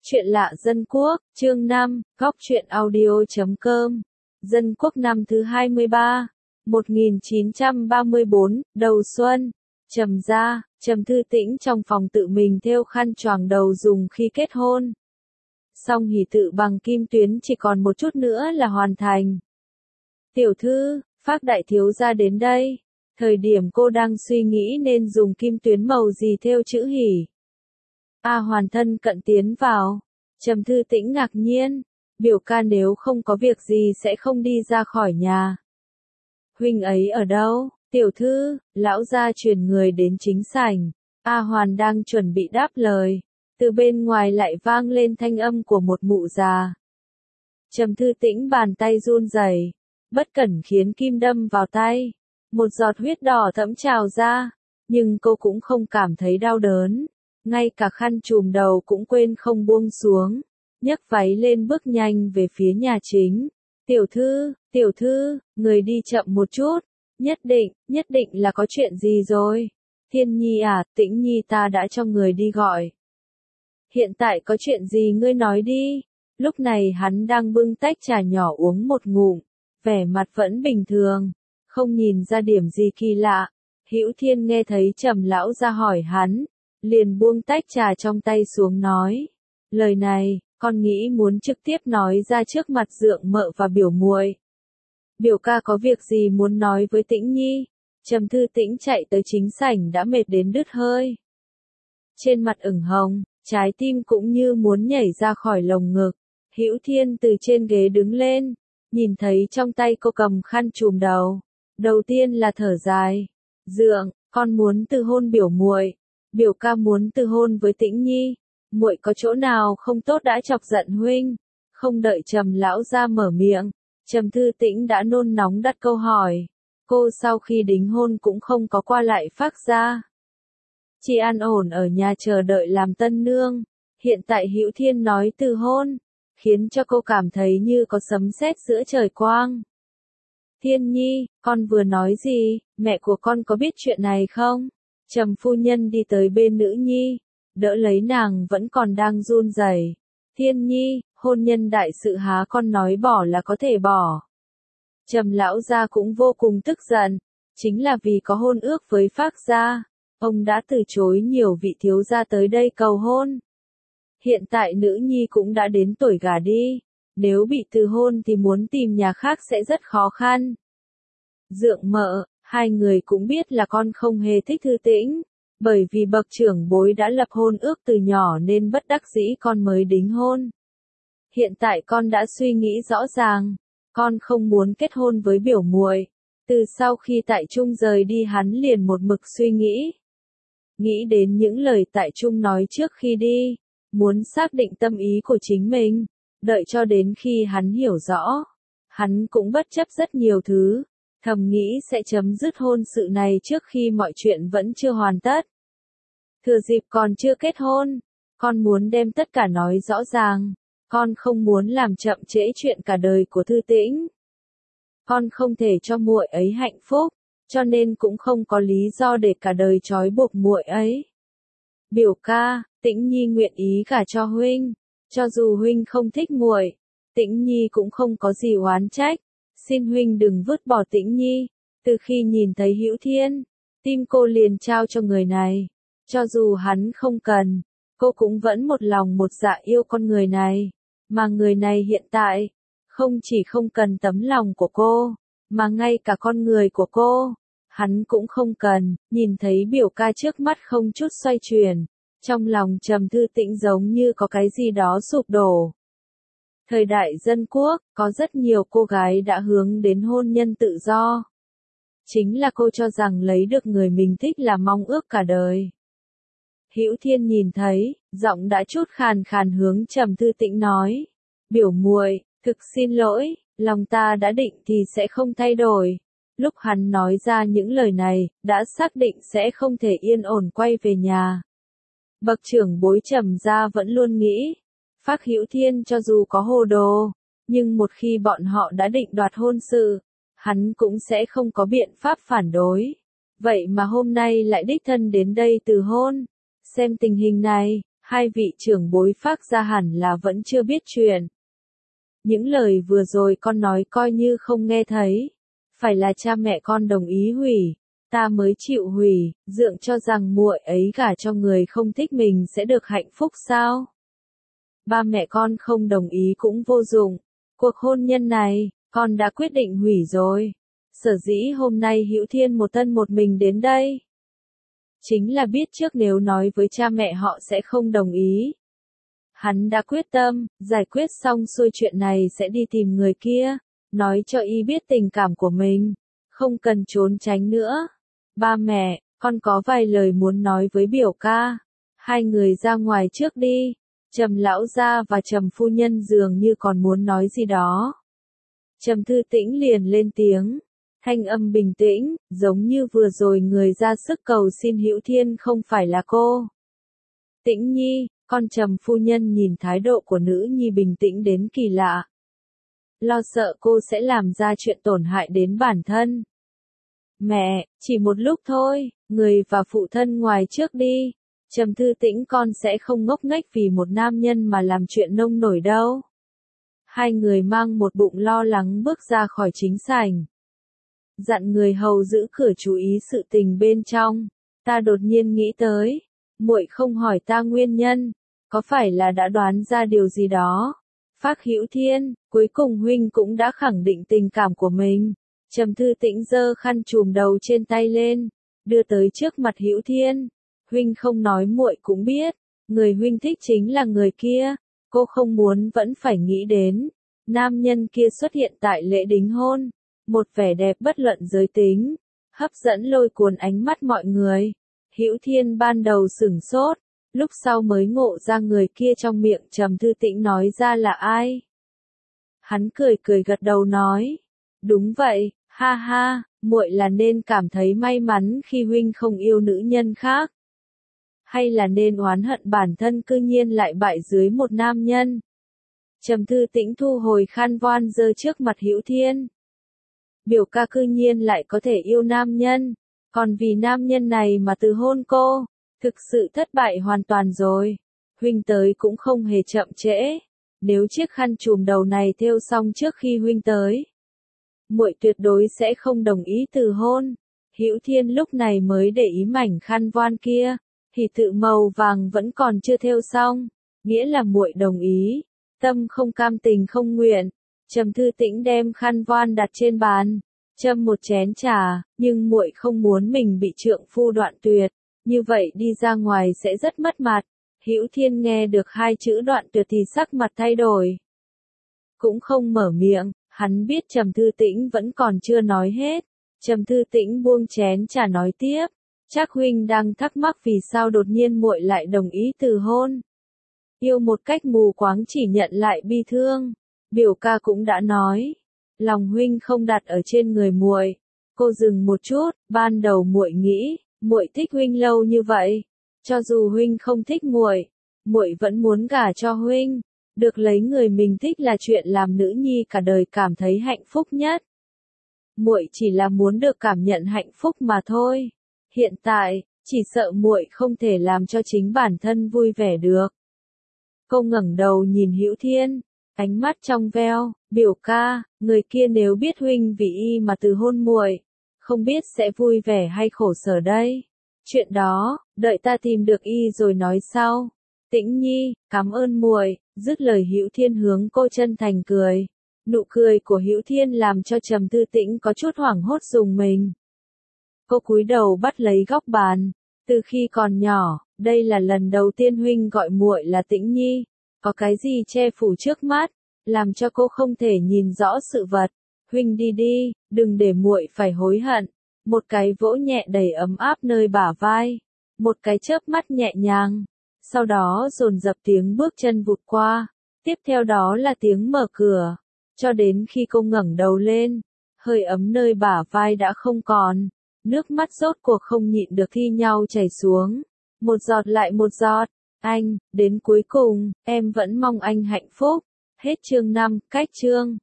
Chuyện lạ dân quốc, chương 5, góc truyện audio.com. Dân quốc năm thứ 23, 1934, đầu xuân. Trầm gia, Trầm Thư Tĩnh trong phòng tự mình thêu khăn choàng đầu dùng khi kết hôn. Song hỷ tự bằng kim tuyến chỉ còn một chút nữa là hoàn thành. Tiểu thư, Phác đại thiếu gia đến đây. Thời điểm cô đang suy nghĩ nên dùng kim tuyến màu gì thêu chữ hỷ. A Hoàn thân cận tiến vào. Trầm Thư Tĩnh ngạc nhiên, biểu ca nếu không có việc gì sẽ không đi ra khỏi nhà. Huynh ấy ở đâu? Tiểu thư, lão gia truyền người đến chính sảnh. A Hoàn đang chuẩn bị đáp lời, từ bên ngoài lại vang lên thanh âm của một mụ già. Trầm Thư Tĩnh bàn tay run rẩy, bất cẩn khiến kim đâm vào tay, một giọt huyết đỏ thẫm trào ra, nhưng cô cũng không cảm thấy đau đớn. Ngay cả khăn trùm đầu cũng quên không buông xuống, nhấc váy lên bước nhanh về phía nhà chính. Tiểu thư, người đi chậm một chút, nhất định là có chuyện gì rồi. Thiên Nhi à, Tĩnh Nhi ta đã cho người đi gọi. Hiện tại có chuyện gì ngươi nói đi. Lúc này hắn đang bưng tách trà nhỏ uống một ngụm, vẻ mặt vẫn bình thường, không nhìn ra điểm gì kỳ lạ. Hữu Thiên nghe thấy Trầm lão ra hỏi hắn, liền buông tách trà trong tay xuống nói, lời này, con nghĩ muốn trực tiếp nói ra trước mặt Dượng mợ và biểu muội. Biểu ca có việc gì muốn nói với Tĩnh Nhi? Trầm Thư Tĩnh chạy tới chính sảnh đã mệt đến đứt hơi. Trên mặt ửng hồng, trái tim cũng như muốn nhảy ra khỏi lồng ngực. Hữu Thiên từ trên ghế đứng lên, nhìn thấy trong tay cô cầm khăn trùm đầu. Đầu tiên là thở dài, Dượng, con muốn từ hôn biểu muội. Biểu ca muốn từ hôn với Tĩnh Nhi, muội có chỗ nào không tốt đã chọc giận huynh? Không đợi Trầm lão ra mở miệng, Trầm Thư Tĩnh đã nôn nóng đặt câu hỏi. Cô sau khi đính hôn cũng không có qua lại Phác gia, chỉ an ổn ở nhà chờ đợi làm tân nương. Hiện tại Hữu Thiên nói từ hôn, khiến cho cô cảm thấy như có sấm sét giữa trời quang. Thiên Nhi, con vừa nói gì, mẹ của con có biết chuyện này không? Trầm phu nhân đi tới bên nữ nhi, đỡ lấy nàng vẫn còn đang run rẩy. Thiên Nhi, hôn nhân đại sự há con nói bỏ là có thể bỏ. Trầm lão gia cũng vô cùng tức giận, chính là vì có hôn ước với Phác gia, ông đã từ chối nhiều vị thiếu gia tới đây cầu hôn. Hiện tại nữ nhi cũng đã đến tuổi gả đi, nếu bị từ hôn thì muốn tìm nhà khác sẽ rất khó khăn. Dượng mợ, hai người cũng biết là con không hề thích Thư Tĩnh, bởi vì bậc trưởng bối đã lập hôn ước từ nhỏ nên bất đắc dĩ con mới đính hôn. Hiện tại con đã suy nghĩ rõ ràng, con không muốn kết hôn với biểu muội. Từ sau khi Tại Trung rời đi hắn liền một mực suy nghĩ đến những lời Tại Trung nói trước khi đi, muốn xác định tâm ý của chính mình, đợi cho đến khi hắn hiểu rõ, hắn cũng bất chấp rất nhiều thứ. Thầm nghĩ sẽ chấm dứt hôn sự này trước khi mọi chuyện vẫn chưa hoàn tất. Thừa dịp còn chưa kết hôn, con muốn đem tất cả nói rõ ràng. Con không muốn làm chậm trễ chuyện cả đời của Thư Tĩnh. Con không thể cho muội ấy hạnh phúc, cho nên cũng không có lý do để cả đời trói buộc muội ấy. Biểu ca, Tĩnh Nhi nguyện ý gả cho huynh, cho dù huynh không thích muội, Tĩnh Nhi cũng không có gì oán trách. Xin huynh đừng vứt bỏ Tĩnh Nhi. Từ khi nhìn thấy Hữu Thiên, tim cô liền trao cho người này. Cho dù hắn không cần, cô cũng vẫn một lòng một dạ yêu con người này. Mà người này hiện tại, không chỉ không cần tấm lòng của cô, mà ngay cả con người của cô, hắn cũng không cần. Nhìn thấy biểu ca trước mắt không chút xoay chuyển, trong lòng Trầm Thư Tĩnh giống như có cái gì đó sụp đổ. Thời đại dân quốc, có rất nhiều cô gái đã hướng đến hôn nhân tự do. Chính là cô cho rằng lấy được người mình thích là mong ước cả đời. Hữu Thiên nhìn thấy, giọng đã chút khàn khàn hướng Trầm Thư Tĩnh nói. Biểu muội, thực xin lỗi, lòng ta đã định thì sẽ không thay đổi. Lúc hắn nói ra những lời này, đã xác định sẽ không thể yên ổn quay về nhà. Bậc trưởng bối Trầm gia vẫn luôn nghĩ, Phác Hữu Thiên cho dù có hồ đồ, nhưng một khi bọn họ đã định đoạt hôn sự, hắn cũng sẽ không có biện pháp phản đối. Vậy mà hôm nay lại đích thân đến đây từ hôn. Xem tình hình này, Hai vị trưởng bối Phác gia hẳn là vẫn chưa biết chuyện. Những lời vừa rồi con nói coi như không nghe thấy. Phải là cha mẹ con đồng ý hủy, ta mới chịu hủy, dượng cho rằng muội ấy gả cho người không thích mình sẽ được hạnh phúc sao? Ba mẹ con không đồng ý cũng vô dụng. Cuộc hôn nhân này, con đã quyết định hủy rồi. Sở dĩ hôm nay Hữu Thiên một thân một mình đến đây. Chính là biết trước nếu nói với cha mẹ họ sẽ không đồng ý. Hắn đã quyết tâm, giải quyết xong xuôi chuyện này sẽ đi tìm người kia, nói cho y biết tình cảm của mình, không cần trốn tránh nữa. Ba mẹ, con có vài lời muốn nói với biểu ca. Hai người ra ngoài trước đi. Trầm lão gia và Trầm phu nhân dường như còn muốn nói gì đó. Trầm Thư Tĩnh liền lên tiếng, thanh âm bình tĩnh, giống như vừa rồi người ra sức cầu xin Hữu Thiên không phải là cô. Tĩnh Nhi, con Trầm phu nhân nhìn thái độ của nữ nhi bình tĩnh đến kỳ lạ. Lo sợ cô sẽ làm ra chuyện tổn hại đến bản thân. Mẹ, chỉ một lúc thôi, người và phụ thân ngoài trước đi. Trầm Thư Tĩnh con sẽ không ngốc nghếch vì một nam nhân mà làm chuyện nông nổi đâu. Hai người mang một bụng lo lắng bước ra khỏi chính sảnh. Dặn người hầu giữ cửa chú ý sự tình bên trong. Ta đột nhiên nghĩ tới, muội không hỏi ta nguyên nhân, có phải là đã đoán ra điều gì đó? Phác Hữu Thiên, cuối cùng huynh cũng đã khẳng định tình cảm của mình. Trầm Thư Tĩnh giơ khăn trùm đầu trên tay lên, đưa tới trước mặt Hữu Thiên. Huynh không nói muội cũng biết, người huynh thích chính là người kia, cô không muốn vẫn phải nghĩ đến. Nam nhân kia xuất hiện tại lễ đính hôn, một vẻ đẹp bất luận giới tính, hấp dẫn lôi cuốn ánh mắt mọi người. Hữu Thiên ban đầu sửng sốt, lúc sau mới ngộ ra người kia trong miệng Trầm Thư Tĩnh nói ra là ai. Hắn cười cười gật đầu nói, đúng vậy, ha ha, muội là nên cảm thấy may mắn khi huynh không yêu nữ nhân khác. Hay là nên oán hận bản thân cư nhiên lại bại dưới một nam nhân. Trầm Thư Tĩnh thu hồi khăn voan giơ trước mặt Hữu Thiên. Biểu ca cư nhiên lại có thể yêu nam nhân, còn vì nam nhân này mà từ hôn cô, thực sự thất bại hoàn toàn rồi. Huynh tới cũng không hề chậm trễ, nếu chiếc khăn trùm đầu này thêu xong trước khi huynh tới, muội tuyệt đối sẽ không đồng ý từ hôn. Hữu Thiên lúc này mới để ý mảnh khăn voan kia, thì tự màu vàng vẫn còn chưa thêu xong, nghĩa là muội đồng ý. Tâm không cam tình không nguyện. Trầm Thư Tĩnh đem khăn voan đặt trên bàn, châm một chén trà, nhưng muội không muốn mình bị trượng phu đoạn tuyệt, như vậy đi ra ngoài sẽ rất mất mặt. Hữu Thiên nghe được hai chữ đoạn tuyệt thì sắc mặt thay đổi, cũng không mở miệng. Hắn biết Trầm Thư Tĩnh vẫn còn chưa nói hết. Trầm Thư Tĩnh buông chén trà nói tiếp, chắc huynh đang thắc mắc vì sao đột nhiên muội lại đồng ý từ hôn. Yêu một cách mù quáng chỉ nhận lại bi thương. Biểu ca cũng đã nói, lòng huynh không đặt ở trên người muội. Cô dừng một chút, ban đầu muội nghĩ, muội thích huynh lâu như vậy, cho dù huynh không thích muội, muội vẫn muốn gả cho huynh. Được lấy người mình thích là chuyện làm nữ nhi cả đời cảm thấy hạnh phúc nhất. Muội chỉ là muốn được cảm nhận hạnh phúc mà thôi. Hiện tại, chỉ sợ muội không thể làm cho chính bản thân vui vẻ được. Cô ngẩng đầu nhìn Hữu Thiên, ánh mắt trong veo, biểu ca, người kia nếu biết huynh vì y mà từ hôn muội, không biết sẽ vui vẻ hay khổ sở đây. Chuyện đó, đợi ta tìm được y rồi nói sau. Tĩnh Nhi, cảm ơn muội. Dứt lời Hữu Thiên hướng cô chân thành cười. Nụ cười của Hữu Thiên làm cho Trầm Thư Tĩnh có chút hoảng hốt rùng mình. Cô cúi đầu bắt lấy góc bàn. Từ khi còn nhỏ, đây là lần đầu tiên huynh gọi muội là Tĩnh Nhi. Có cái gì che phủ trước mắt, làm cho cô không thể nhìn rõ sự vật. Huynh đi đi, đừng để muội phải hối hận. Một cái vỗ nhẹ đầy ấm áp nơi bả vai, một cái chớp mắt nhẹ nhàng. Sau đó dồn dập tiếng bước chân vụt qua, tiếp theo đó là tiếng mở cửa, cho đến khi cô ngẩng đầu lên, hơi ấm nơi bả vai đã không còn, nước mắt rốt cuộc không nhịn được thi nhau chảy xuống, một giọt lại một giọt. Anh, đến cuối cùng, em vẫn mong anh hạnh phúc. Hết chương 5, cách chương.